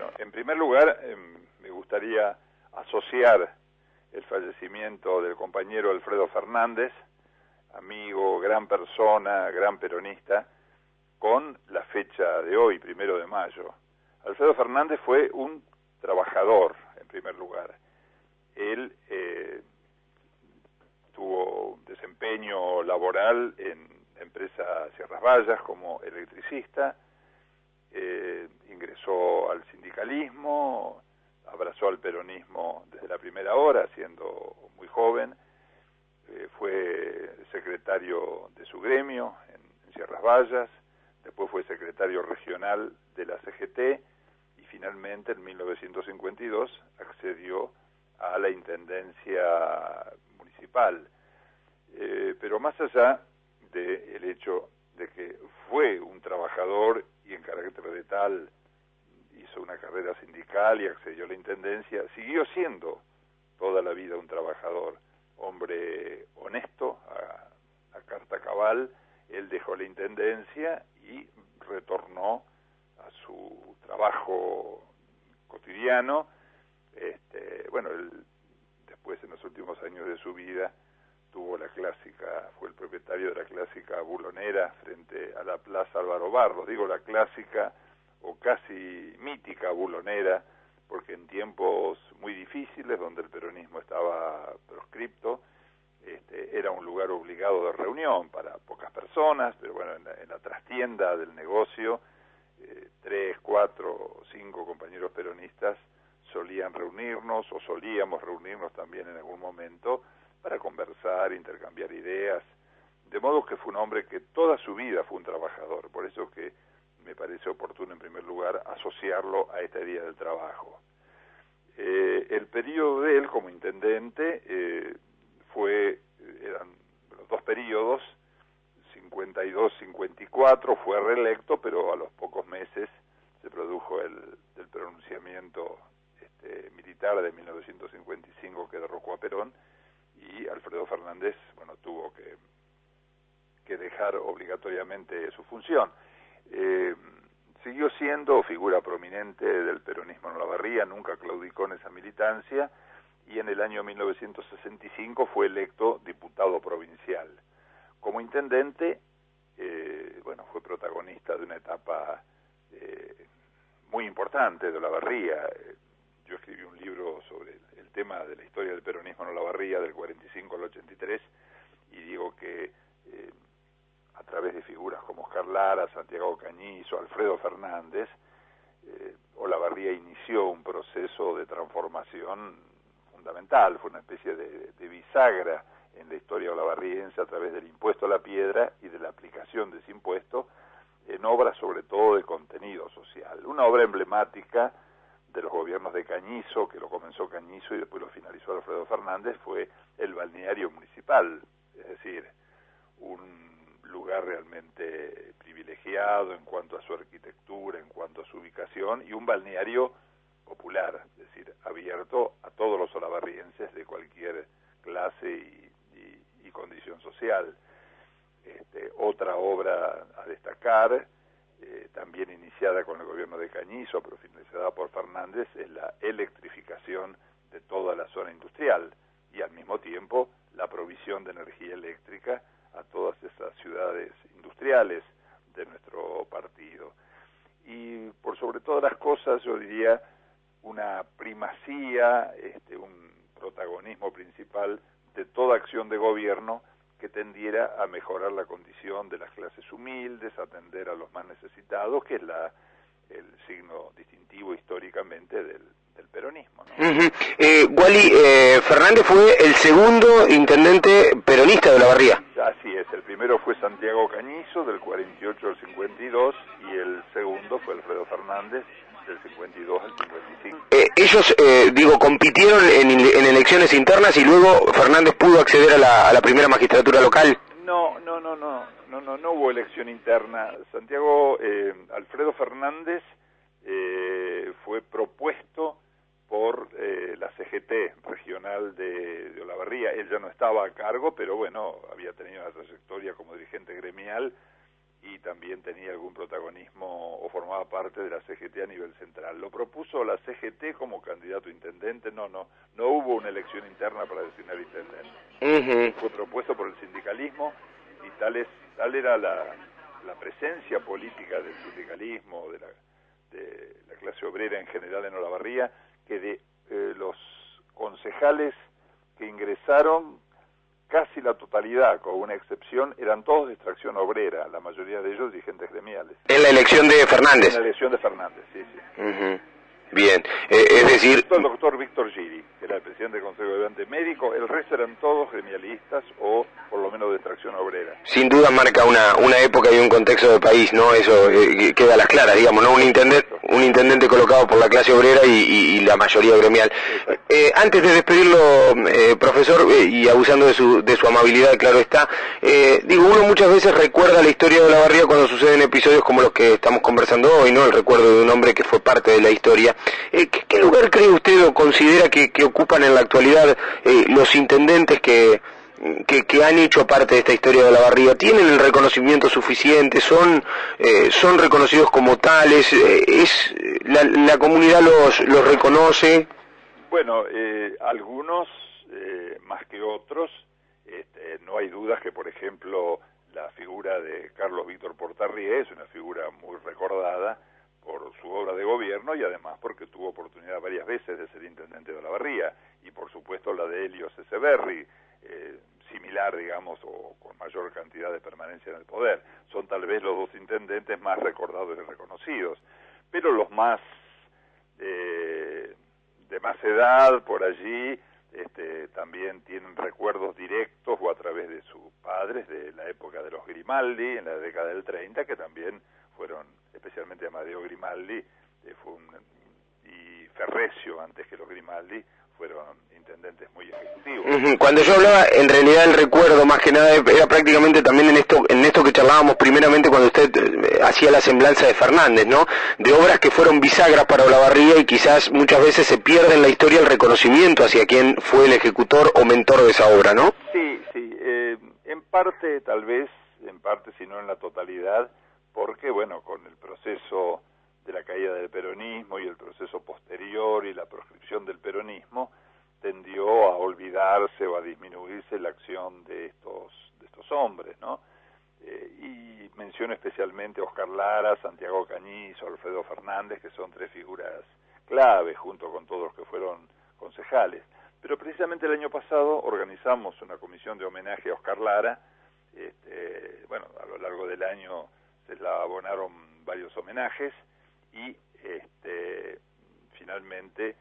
Bueno, en primer lugar, me gustaría asociar el fallecimiento del compañero Alfredo Fernández, amigo, gran persona, gran peronista, con la fecha de hoy, 1 de mayo. Alfredo Fernández fue un trabajador, en primer lugar. Él tuvo desempeño laboral en empresa Sierras Vallas como electricista, ingresó al sindicalismo, abrazó al peronismo desde la primera hora, siendo muy joven, fue secretario de su gremio en Sierras Vallas, después fue secretario regional de la CGT y finalmente en 1952 accedió a la intendencia municipal. Pero más allá del hecho de que fue un trabajador y en carácter de tal hizo una carrera sindical y accedió a la intendencia, siguió siendo toda la vida un trabajador, hombre honesto, a carta cabal. Él dejó la intendencia y retornó a su trabajo cotidiano. Bueno, él después, en los últimos años de su vida, tuvo la clásica, fue el propietario de la clásica bulonera frente a la Plaza Álvaro Barros. Digo la clásica o casi mítica bulonera, porque en tiempos muy difíciles, donde el peronismo estaba proscripto, era un lugar obligado de reunión para pocas personas, pero bueno, en la trastienda del negocio, 3, 4, 5 compañeros peronistas solían reunirnos, o solíamos reunirnos también en algún momento, para conversar, intercambiar ideas, de modo que fue un hombre que toda su vida fue un trabajador. Por eso que me parece oportuno, en primer lugar, asociarlo a este Día del Trabajo. El periodo de él como intendente eran los dos periodos, 52-54, fue reelecto, pero a los pocos meses se produjo el pronunciamiento militar de 1955 que derrocó a Perón, y Alfredo Fernández, bueno, tuvo que dejar obligatoriamente su función. Siguió siendo figura prominente del peronismo en Olavarría, nunca claudicó en esa militancia, y en el año 1965 fue electo diputado provincial. Como intendente, bueno, fue protagonista de una etapa muy importante de Olavarría. Yo escribí un libro sobre el tema de la historia del peronismo en Olavarría, del 45 al 83, y digo que a través de figuras como Oscar Lara, Santiago Cañizo, Alfredo Fernández, Olavarría inició un proceso de transformación fundamental. Fue una especie de bisagra en la historia olavarriense a través del impuesto a la piedra y de la aplicación de ese impuesto en obras sobre todo de contenido social. Una obra emblemática de los gobiernos de Cañizo, que lo comenzó Cañizo y después lo finalizó Alfredo Fernández, fue el balneario municipal, es decir, un lugar realmente privilegiado en cuanto a su arquitectura, en cuanto a su ubicación, y un balneario popular, es decir, abierto a todos los olavarrienses de cualquier clase y condición social. Otra obra a destacar, también iniciada con el gobierno de Cañizo, pero finalizada por Fernández, es la electrificación de toda la zona industrial y al mismo tiempo la provisión de energía eléctrica a todas esas ciudades industriales de nuestro partido. Y por sobre todas las cosas, yo diría, una primacía, un protagonismo principal de toda acción de gobierno que tendiera a mejorar la condición de las clases humildes, atender a los más necesitados, que es el signo distintivo históricamente del peronismo, ¿no? Wally, Fernández fue el segundo intendente peronista de Olavarría. Así es, el primero fue Santiago Cañizo, del 48 al 52, y el segundo fue Alfredo Fernández, del 52 al 55. Ellos, compitieron en elecciones internas y luego Fernández pudo acceder a la primera magistratura local. No hubo elección interna. Alfredo Fernández fue propuesto por la CGT regional de Olavarría. Él ya no estaba a cargo, pero bueno, había tenido una trayectoria como dirigente gremial y también tenía algún protagonismo o formaba parte de la CGT a nivel central. Lo propuso la CGT como candidato a intendente, no hubo una elección interna para designar intendente. Fue propuesto por el sindicalismo y tal era la presencia política del sindicalismo, de la clase obrera en general en Olavarría, que de los concejales que ingresaron, casi la totalidad, con una excepción, eran todos de extracción obrera, la mayoría de ellos dirigentes gremiales. En la elección de Fernández. En la elección de Fernández, sí. Bien, es decir... El doctor Víctor Giri, que era el presidente del Consejo Deliberante Médico, el resto eran todos gremialistas o por lo menos de extracción obrera. Sin duda marca una época y un contexto del país, ¿no? Eso queda a las claras, digamos, ¿no? Un intendente colocado por la clase obrera y la mayoría gremial. Antes de despedirlo, profesor, y abusando de su amabilidad, claro está, uno muchas veces recuerda la historia de Olavarría cuando suceden episodios como los que estamos conversando hoy, ¿no? El recuerdo de un hombre que fue parte de la historia. ¿Qué lugar cree usted o considera que ocupan en la actualidad los intendentes que han hecho parte de esta historia de Olavarría? ¿Tienen el reconocimiento suficiente? ¿Son reconocidos como tales? ¿La comunidad los reconoce? Bueno, algunos más que otros. No hay dudas que, por ejemplo, la figura de Carlos Víctor Portarrié es una figura muy recordada por su obra de gobierno y además porque tuvo oportunidad varias veces de ser intendente de Olavarría, y por supuesto la de Helios Echeverri, similar, digamos, o con mayor cantidad de permanencia en el poder. Son tal vez los dos intendentes más recordados y reconocidos, pero los más de más edad por allí también tienen recuerdos directos o a través de sus padres de la época de los Grimaldi, en la década del 30, que también fueron, especialmente Amadeo Grimaldi, y Ferrecio, antes que los Grimaldi, fueron intendentes muy ejecutivos. Cuando yo hablaba, en realidad el recuerdo más que nada era prácticamente también en esto que charlábamos primeramente cuando usted hacía la semblanza de Fernández, ¿no? De obras que fueron bisagras para Olavarría y quizás muchas veces se pierde en la historia el reconocimiento hacia quién fue el ejecutor o mentor de esa obra, ¿no? Sí, en parte tal vez, si no en la totalidad, porque bueno, con el proceso de la caída del peronismo y el proceso posterior y la proscripción del peronismo, tendió a olvidarse o a disminuirse la acción de estos hombres, ¿no? Y menciono especialmente a Oscar Lara, Santiago Cañizo, Alfredo Fernández, que son tres figuras clave junto con todos los que fueron concejales. Pero precisamente el año pasado organizamos una comisión de homenaje a Oscar Lara. Bueno, a lo largo del año se la abonaron varios homenajes y finalmente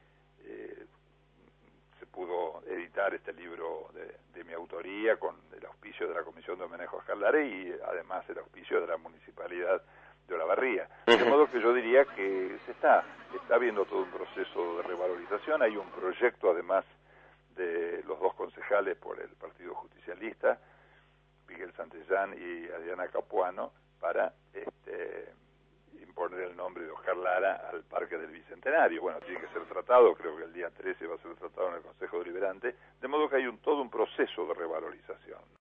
se pudo editar este libro de mi autoría con el auspicio de la Comisión de Homenaje a Oscar Lara y además el auspicio de la Municipalidad de Olavarría. De modo que yo diría que se está viendo todo un proceso de revalorización. Hay un proyecto además de los dos concejales por el Partido Justicialista, Miguel Santillán y Adriana Capuano, para imponer el nombre de Oscar Lara al Parque del Bicentenario. Bueno, tiene que ser tratado, creo que el día 13 va a ser tratado en el Consejo Deliberante, de modo que hay todo un proceso de revalorización.